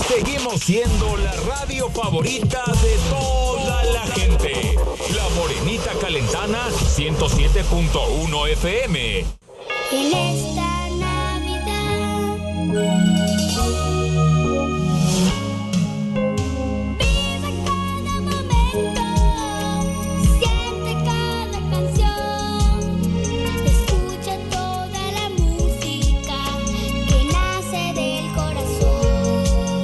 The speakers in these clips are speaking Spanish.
Seguimos siendo la radio favorita de toda la gente. La Morenita Calentana 107.1 FM. En esta Navidad, vive cada momento, siente cada canción, escucha toda la música que nace del corazón.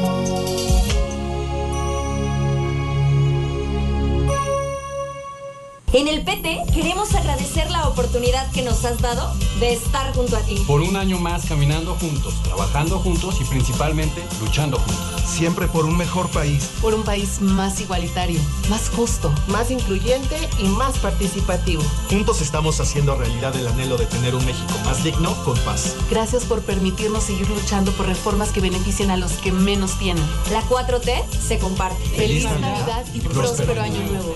En el PT queremos agradecer la oportunidad que nos has dado de estar junto a ti. Por un año más caminando juntos, trabajando juntos y principalmente luchando juntos. Siempre por un mejor país. Por un país más igualitario, más justo, más incluyente y más participativo. Juntos estamos haciendo realidad el anhelo de tener un México más digno, con paz. Gracias por permitirnos seguir luchando por reformas que beneficien a los que menos tienen. La 4T se comparte. Feliz Navidad y próspero año nuevo.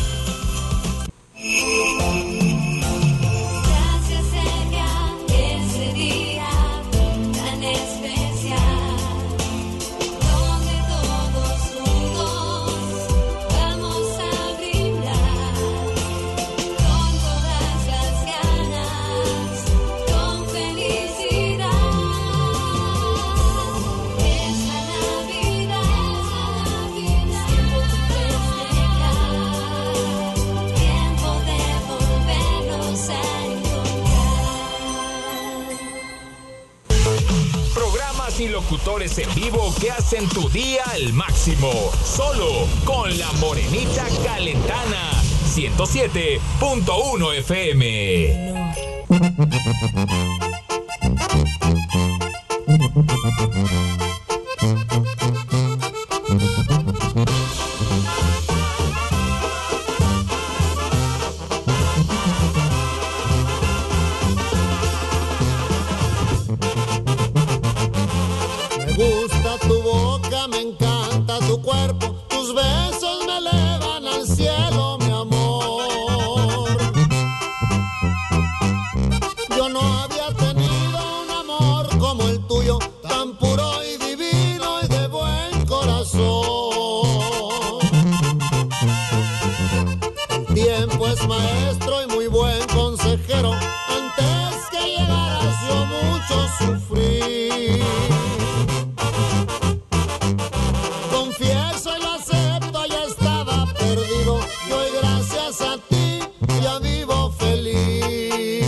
Gracias señor, ese día tan especial, donde todos juntos vamos a brindar, con todas las ganas, con felicidad. Esta Navidad, tiempo de festejar, tiempo de volvernos a encontrar. Programas y locutores en vivo que hacen tu día al máximo. Solo con la Morenita Calentana 107.1 FM. Me gusta tu boca, me encanta tu cuerpo, tus besos me elevan al cielo, mi amor. Yo no había tenido un amor como el tuyo, tan puro y divino y de buen corazón. El tiempo es maestro y muy buen consejero, antes que llegaras yo mucho sufrí. Confieso y lo acepto, ya estaba perdido, y hoy gracias a ti ya vivo feliz.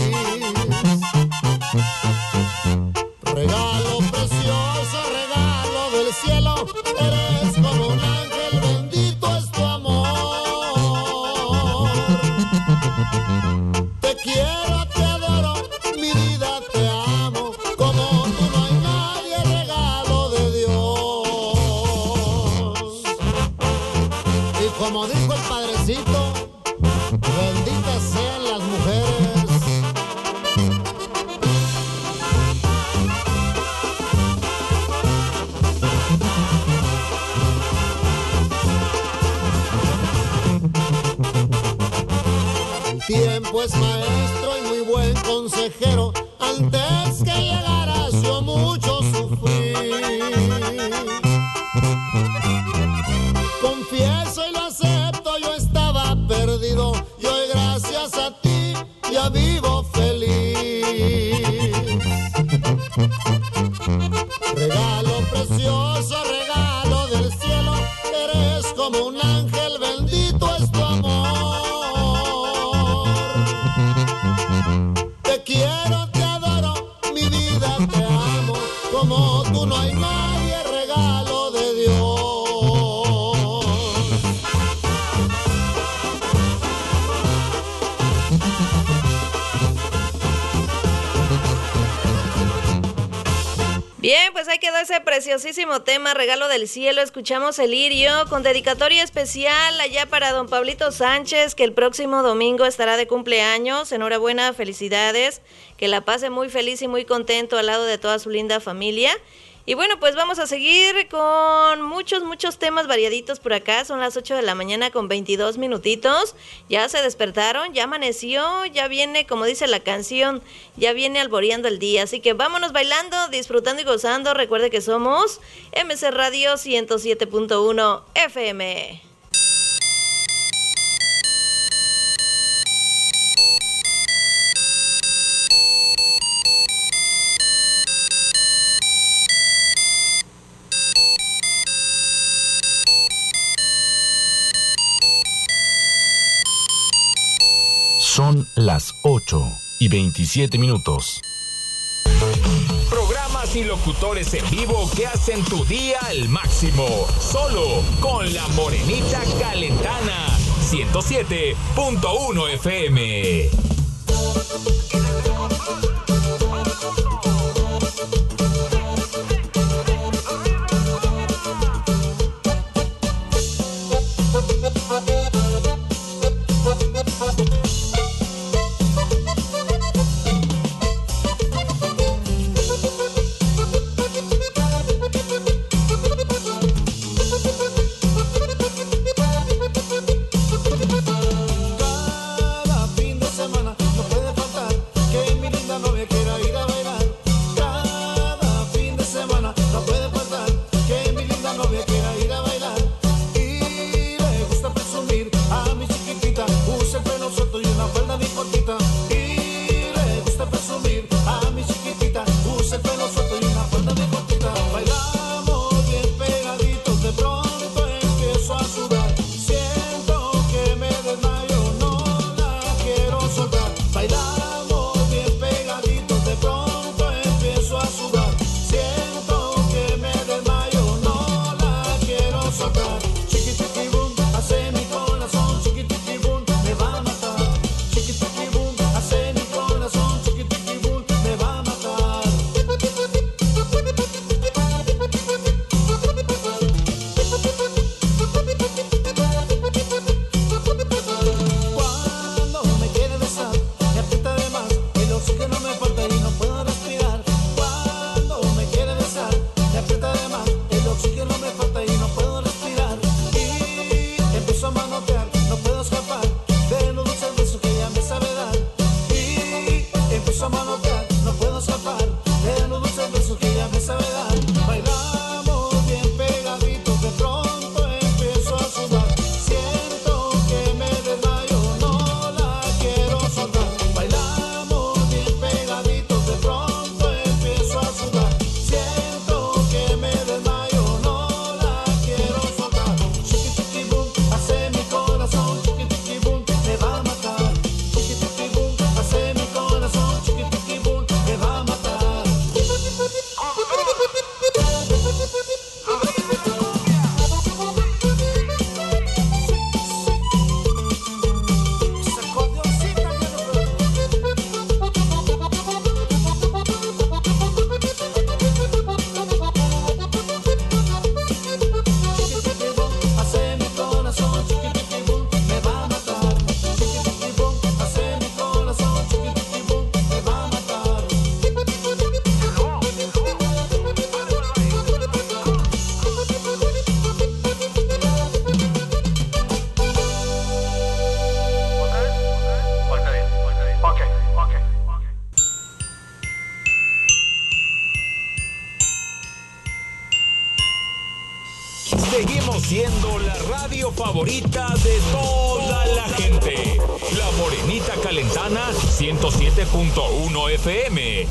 Regalo precioso, regalo del cielo, eres como un ángel, bendito es tu amor. Te quiero, te adoro, mi vida te amo, como tú no hay nadie, regalo de Dios. Y como dijo el padrecito, benditas sean las mujeres. El tiempo es maestro y muy buen consejero, antes que llegaras yo mucho sufrí. Confieso y lo acepto, yo estaba perdido, y hoy gracias a ti ya vivo feliz. Regalo precioso, regalo del cielo, eres como un ángel, bendito es tu amor. Te quiero, te adoro, mi vida te amo, como tú no hay nadie, regalo de Dios. Bien, pues ahí quedó ese preciosísimo tema, Regalo del Cielo. Escuchamos el lirio con dedicatoria especial allá para don Pablito Sánchez, que el próximo domingo estará de cumpleaños. Enhorabuena, felicidades, que la pase muy feliz y muy contento al lado de toda su linda familia. Y bueno, pues vamos a seguir con muchos temas variaditos por acá. Son las 8 de la mañana con 22 minutitos. Ya se despertaron, ya amaneció, ya viene, como dice la canción, ya viene alboreando el día. Así que vámonos bailando, disfrutando y gozando. Recuerde que somos MC Radio 107.1 FM. Son las 8:27 minutos. Programas y locutores en vivo que hacen tu día al máximo. Solo con la Morenita Calentana 107.1 FM. Seguimos siendo la radio favorita de toda la gente. La Morenita Calentana 107.1 FM.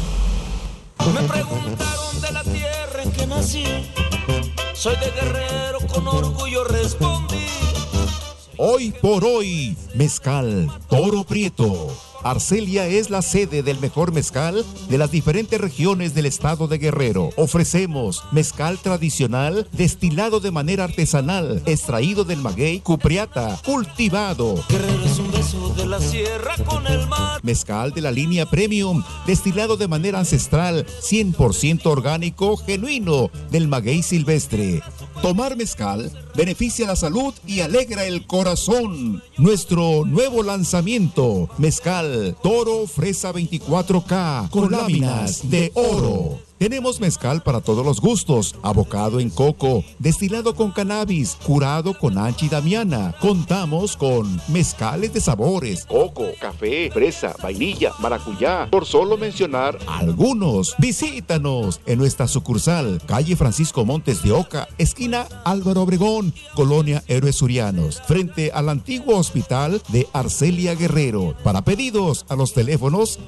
Me preguntaron de la tierra en que nací. Soy de Guerrero, con orgullo respondí. Hoy por hoy, mezcal Toro Prieto. Arcelia es la sede del mejor mezcal de las diferentes regiones del estado de Guerrero. Ofrecemos mezcal tradicional destilado de manera artesanal, extraído del maguey cupriata, cultivado. Guerrero es un beso de la sierra con el mar. Mezcal de la línea Premium, destilado de manera ancestral, 100% orgánico, genuino, del maguey silvestre. Tomar mezcal beneficia la salud y alegra el corazón. Nuestro nuevo lanzamiento, mezcal Toro Fresa 24K con láminas de oro. Tenemos mezcal para todos los gustos, abocado en coco, destilado con cannabis, curado con ancha y damiana. Contamos con mezcales de sabores, coco, café, fresa, vainilla, maracuyá, por solo mencionar algunos. Visítanos en nuestra sucursal, calle Francisco Montes de Oca, esquina Álvaro Obregón, Colonia Héroes Surianos, frente al antiguo hospital de Arcelia Guerrero. Para pedidos a los teléfonos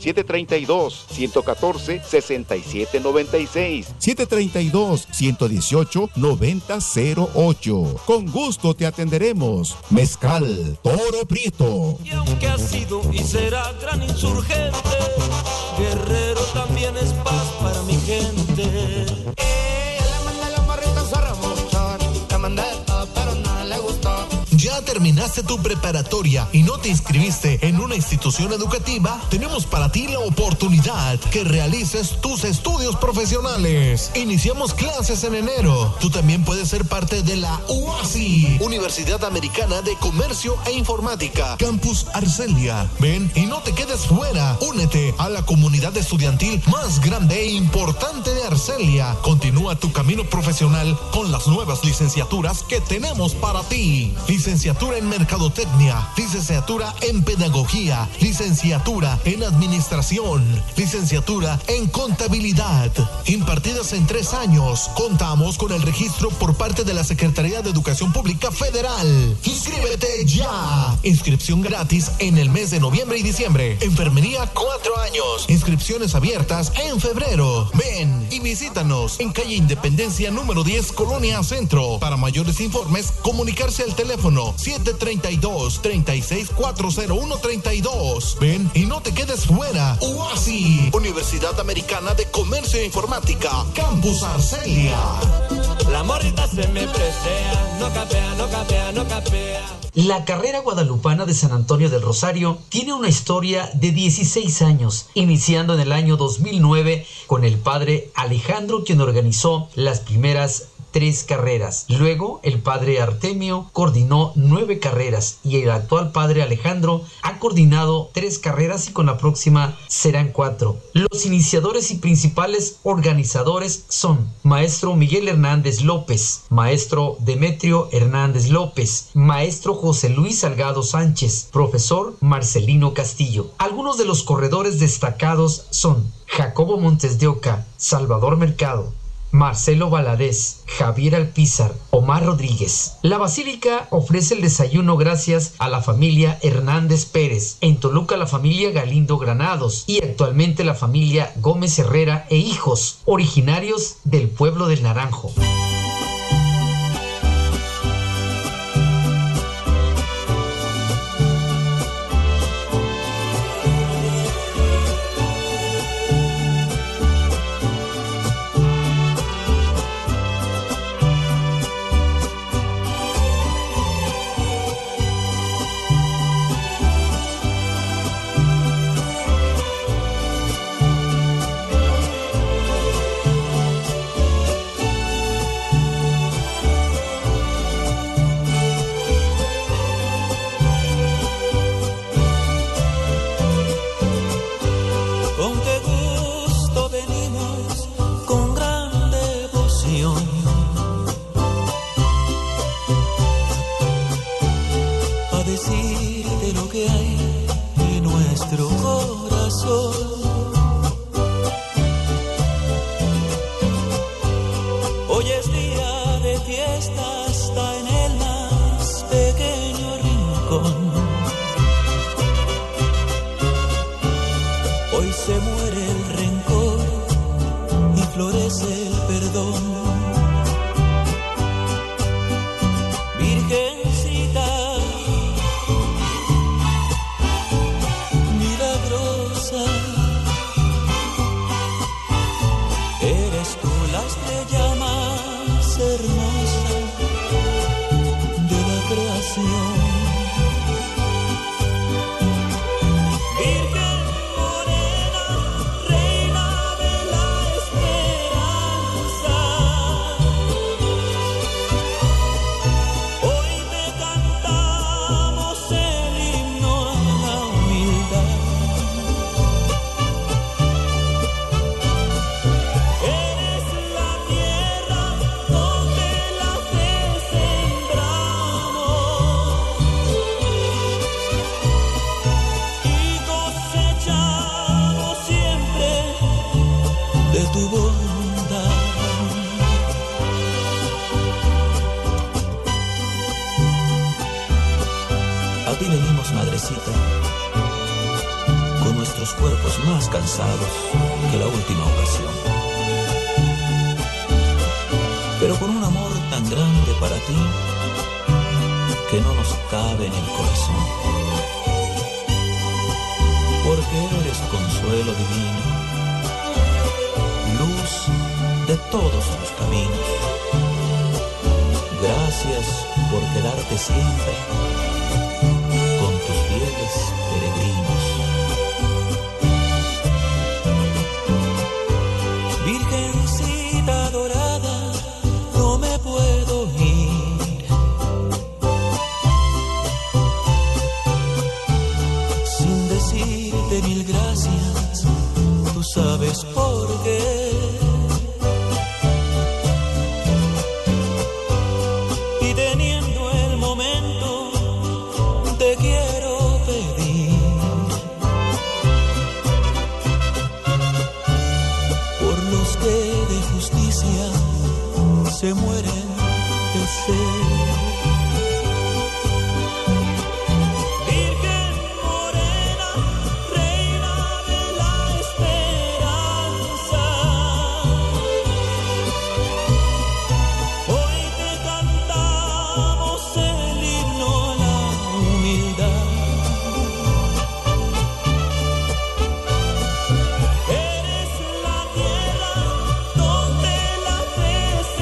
732-114-6796, 732-118-9008. Con gusto te atenderemos. Mezcal Toro Prieto. Y aunque ha sido y será gran insurgente, Guerrero también es paz para mi gente. La mandé la morrita zorra mucho, la mandé pero no le gustó. ¿Ya terminaste tu preparatoria y no te inscribiste en una institución educativa? Tenemos para ti la oportunidad que realices tus estudios profesionales. Iniciamos clases en enero. Tú también puedes ser parte de la UASI, Universidad Americana de Comercio e Informática, Campus Arcelia. Ven y no te quedes fuera. Únete a la comunidad estudiantil más grande e importante de Arcelia. Continúa tu camino profesional con las nuevas licenciaturas que tenemos para ti. Licenciatura en Mercadotecnia, licenciatura en Pedagogía, licenciatura en Administración, licenciatura en Contabilidad, impartidas en 3 años. Contamos con el registro por parte de la Secretaría de Educación Pública Federal. ¡Inscríbete ya! Inscripción gratis en el mes de noviembre y diciembre. Enfermería 4 años. Inscripciones abiertas en febrero. Ven y visítanos en calle Independencia número 10, Colonia Centro. Para mayores informes, comunicarse al teléfono 732-36-40132. Ven y no te quedes fuera. UASI, Universidad Americana de Comercio e Informática, Campus Arcelia. La morrita se me presea, no capea, no capea, no capea. La carrera guadalupana de San Antonio del Rosario tiene una historia de 16 años, iniciando en el año 2009 con el padre Alejandro, quien organizó las primeras 3 carreras. Luego el padre Artemio coordinó 9 carreras y el actual padre Alejandro ha coordinado 3 carreras y con la próxima serán 4. Los iniciadores y principales organizadores son maestro Miguel Hernández López, maestro Demetrio Hernández López, maestro José Luis Salgado Sánchez, profesor Marcelino Castillo. Algunos de los corredores destacados son Jacobo Montes de Oca, Salvador Mercado, Marcelo Valadez, Javier Alpizar, Omar Rodríguez. La Basílica ofrece el desayuno gracias a la familia Hernández Pérez, en Toluca la familia Galindo Granados y actualmente la familia Gómez Herrera e hijos, originarios del pueblo del Naranjo. Eres tú la estrella más hermosa ti venimos, madrecita, con nuestros cuerpos más cansados que la última ocasión, pero con un amor tan grande para ti que no nos cabe en el corazón, porque eres consuelo divino, luz de todos los caminos. Gracias por quedarte siempre con tus fieles peregrinos. Virgencita dorada, no me puedo ir sin decirte mil gracias. Tú sabes por qué. Se mueren de sed. Virgen morena, reina de la esperanza, hoy te cantamos el himno a la humildad. Eres la tierra donde la fe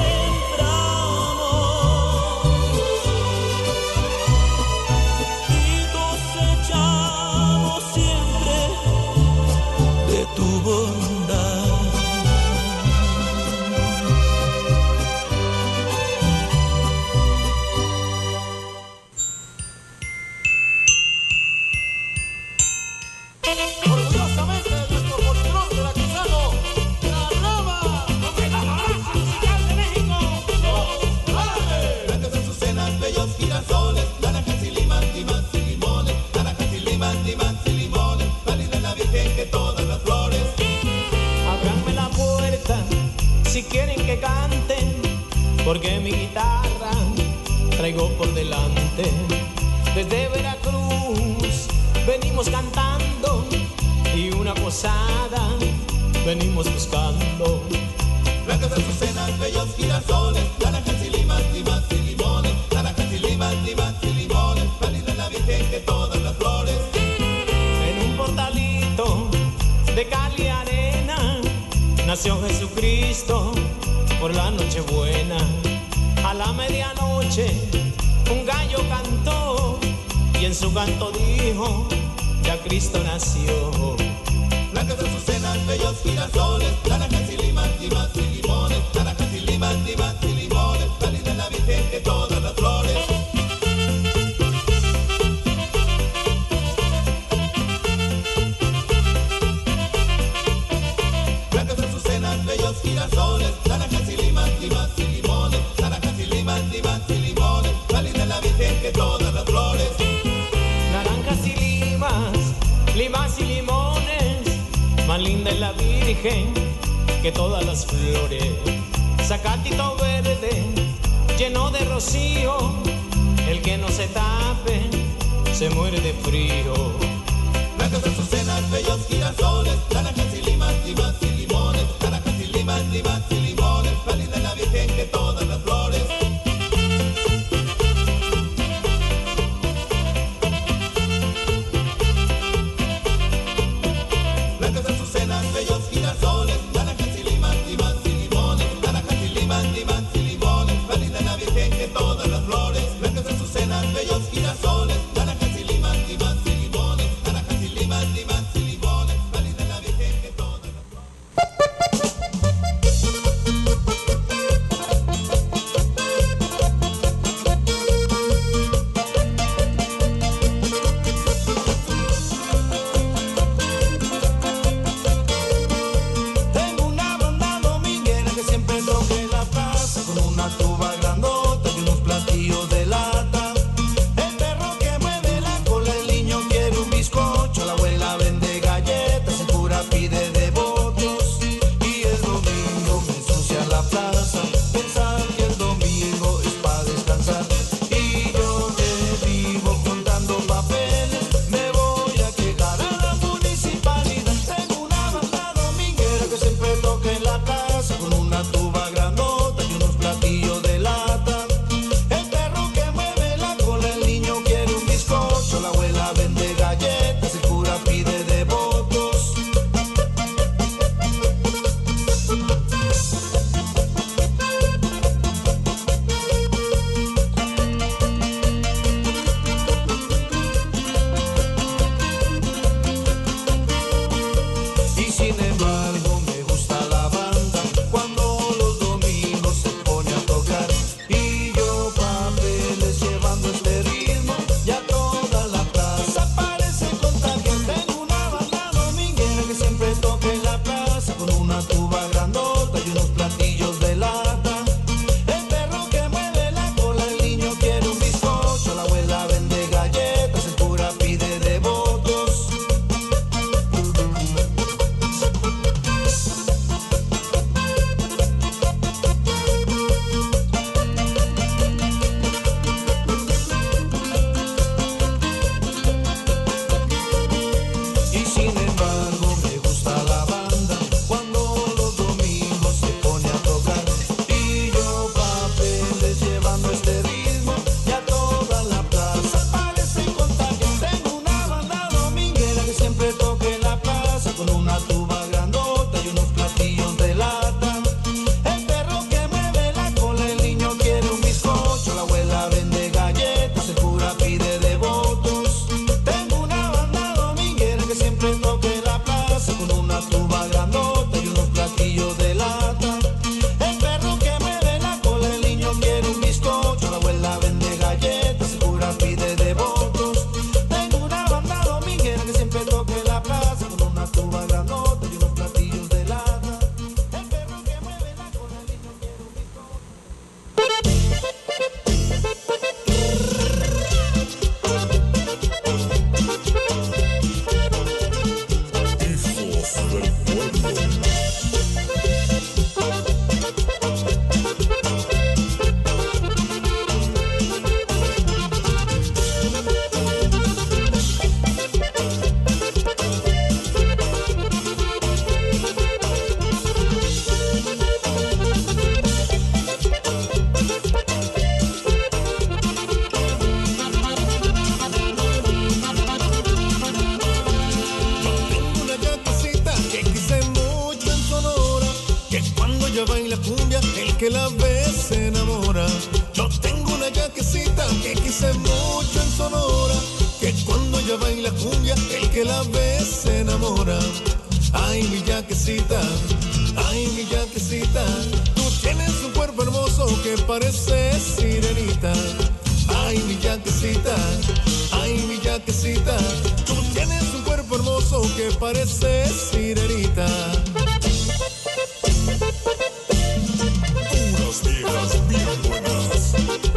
si quieren que canten, porque mi guitarra traigo por delante. Desde Veracruz venimos cantando y una posada venimos buscando. Blancas azucenas, bellos girasoles, naranjas y limas y limones, naranjas y limas y limones, válida la Virgen de todas las flores. En un portalito de cal y arena nació Jesucristo por la Nochebuena. A la medianoche un gallo cantó y en su canto dijo: ya Cristo nació. Blancas azucenas, bellos girasoles, naranjas y limas y limones, naranjas y limas y limones, válida la Virgen de todas las flores. Blancas azucenas, bellos girasoles, naranjas y limas y limones, naranjas y limas y limones, válida la Virgen de todas las flores. Naranjas y limas y limones, más linda es la Virgen que todas las flores. Zacatito verde lleno de rocío, el que no se tape se muere de frío. Blancas azucenas, bellos girasoles, naranjas y limas y limones, naranjas y limas y limones, válida la Virgen de todas las flores. Blancas azucenas, bellos girasoles, naranjas y limas y limones, naranjas y limas y limones, válida la Virgen de todas las flores. Blancas azucenas, bellos girasoles, naranjas y limas y limones, naranjas y limas y limones, válida la Virgen de todas las papel. la ve se enamora. Ay, mi yaquecita, ay, mi yaquecita, tú tienes un cuerpo hermoso que parece sirenita. Ay, mi yaquecita, ay, mi yaquecita, tú tienes un cuerpo hermoso que parece sirenita. Unas viejas bien buenas.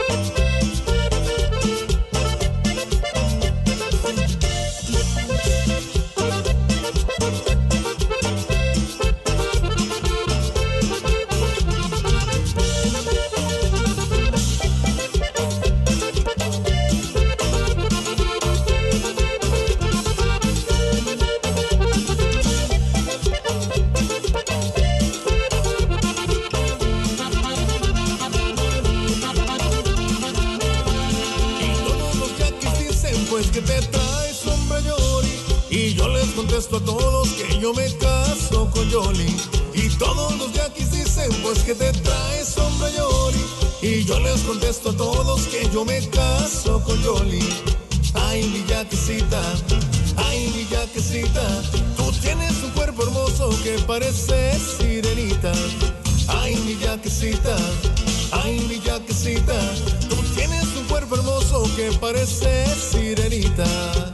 Que te traes, hombre, Yoli, y yo les contesto a todos que yo me caso con Yoli. Y todos los yaquis dicen pues que te traes, hombre, Yoli, y yo les contesto a todos que yo me caso con Yoli. Ay, mi yaquecita, ay, mi yaquecita, tú tienes un cuerpo hermoso que parece sirenita. Ay, mi yaquecita, ay, mi yaquecita, tú tienes un cuerpo hermoso que parece sirenita.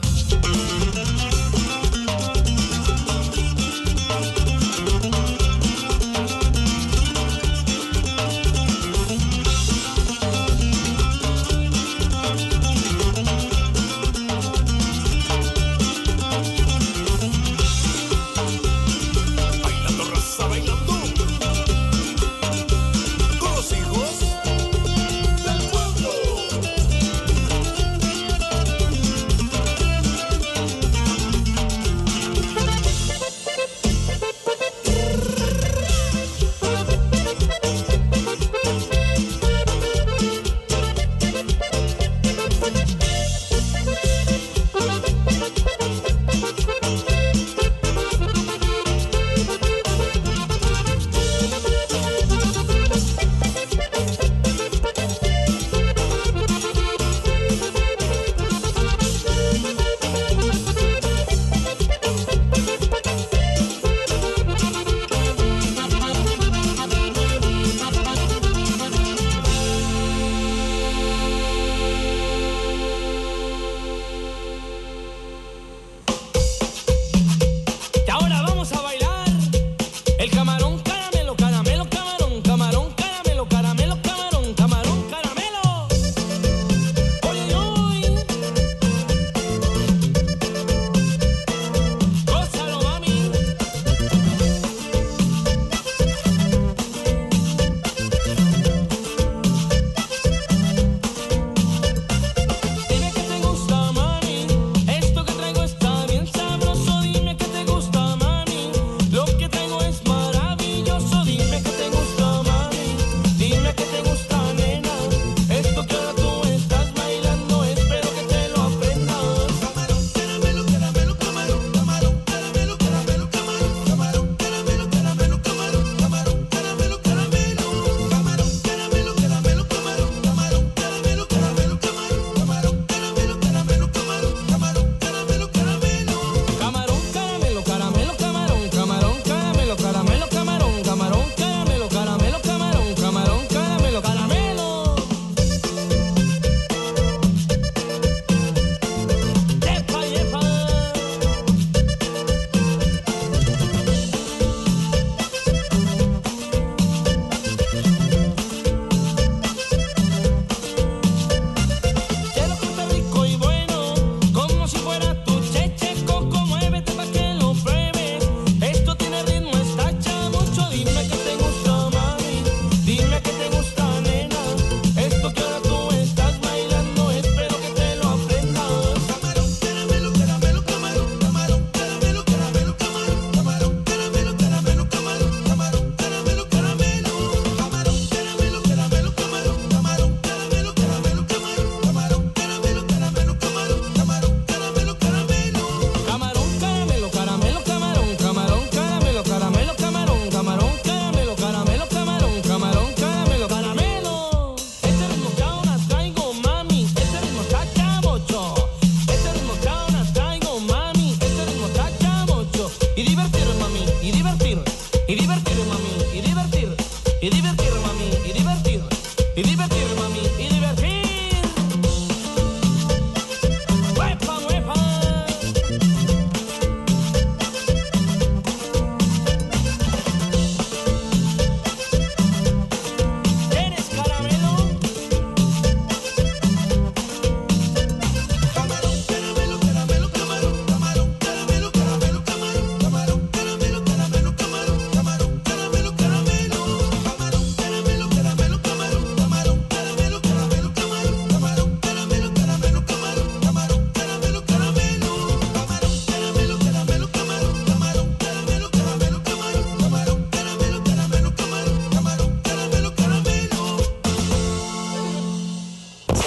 Bailando, raza, bailando. Con los hijos del pueblo.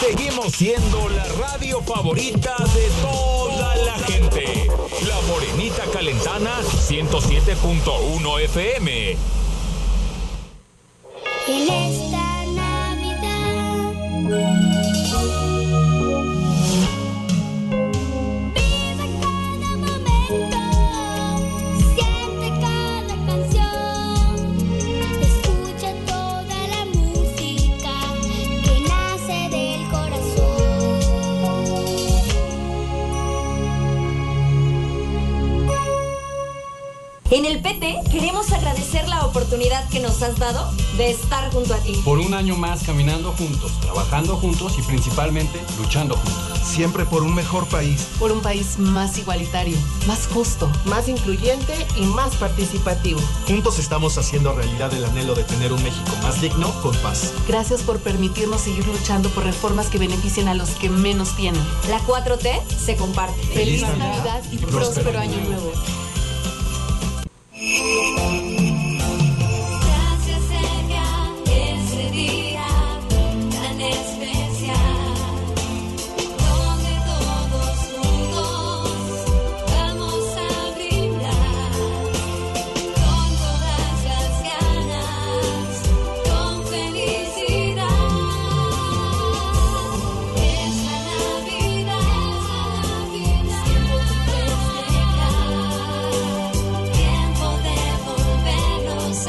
Seguimos siendo la radio favorita de toda la gente. La Morenita Calentana 107.1 FM. En esta Navidad vive cada momento, siente cada canción, escucha toda la música que nace del corazón. En el PT queremos agradecer la oportunidad que nos has dado de estar junto a ti. Por un año más caminando juntos, trabajando juntos y principalmente luchando juntos. Siempre por un mejor país. Por un país más igualitario, más justo, más incluyente y más participativo. Juntos estamos haciendo realidad el anhelo de tener un México más digno, con paz. Gracias por permitirnos seguir luchando por reformas que beneficien a los que menos tienen. La 4T se comparte. Feliz Navidad y próspero año nuevo. Gracias señor, ese día tan especial, donde todos juntos vamos a brindar, con todas las ganas, con felicidad. Es la Navidad, tiempo de festejar, tiempo de volvernos a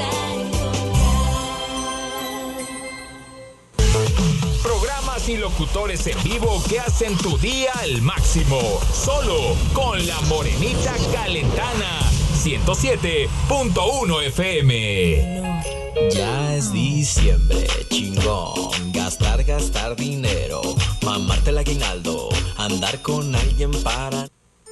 encontrar. Programas y locutores en vivo que hacen tu día al máximo. Solo con la Morenita Calentana 107.1 FM. Ya es diciembre, chingón. Gastar dinero. Mamarte el aguinaldo. Andar con alguien para...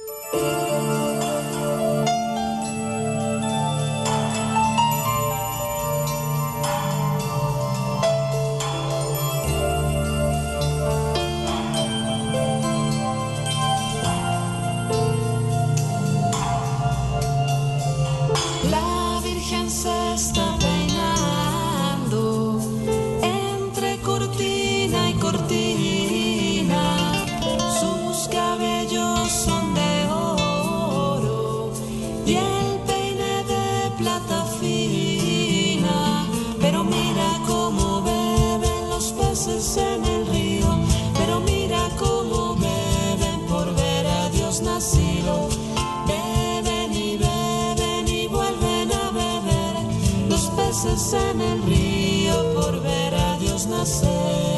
La Virgen se está peinando entre cortina y cortina. Sus cabellos son de oro y el peine de plata fina. Pero mira cómo beben los peces en el río. Pero mira cómo beben por ver a Dios nacido. Beben y beben y vuelven a beber los peces en el río por ver a Dios nacer.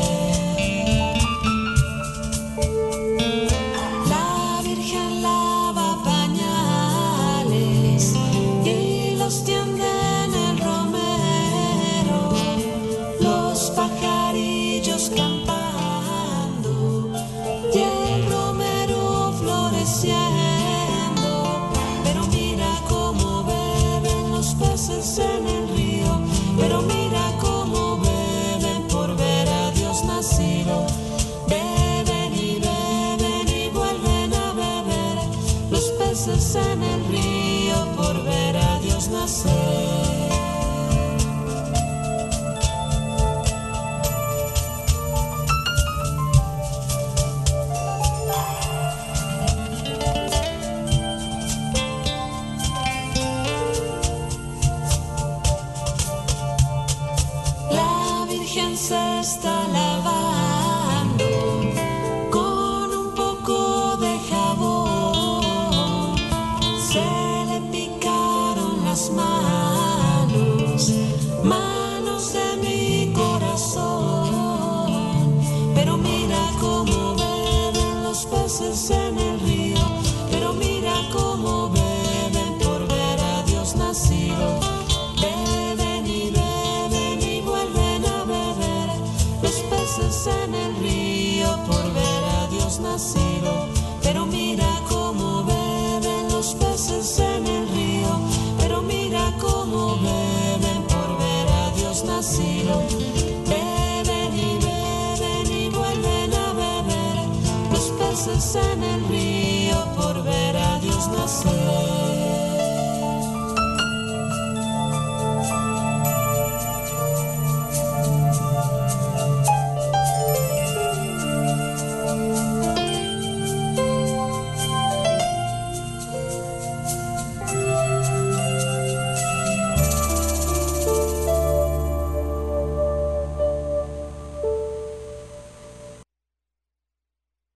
La Virgen lava pañales y los tiende en el romero, los pajarillos cantando y el romero floreciendo. Pero mira cómo beben los peces en el río. Pero mira cómo beben por ver a Dios nacido. Beben y vuelven a beber los peces en el río por ver a Dios nacer. La Virgen se está lavando con un poco de jabón. Se le picaron las manos, manos de mi corazón. Pero mira cómo beben los peces en el río. Pero mira cómo beben por ver a Dios nacido. Beben y vuelven a beber los peces en el río por ver a Dios nacido. Pero mira cómo beben los peces en el río. Pero mira cómo beben por ver a Dios nacido. Beben y vuelven a beber los peces en el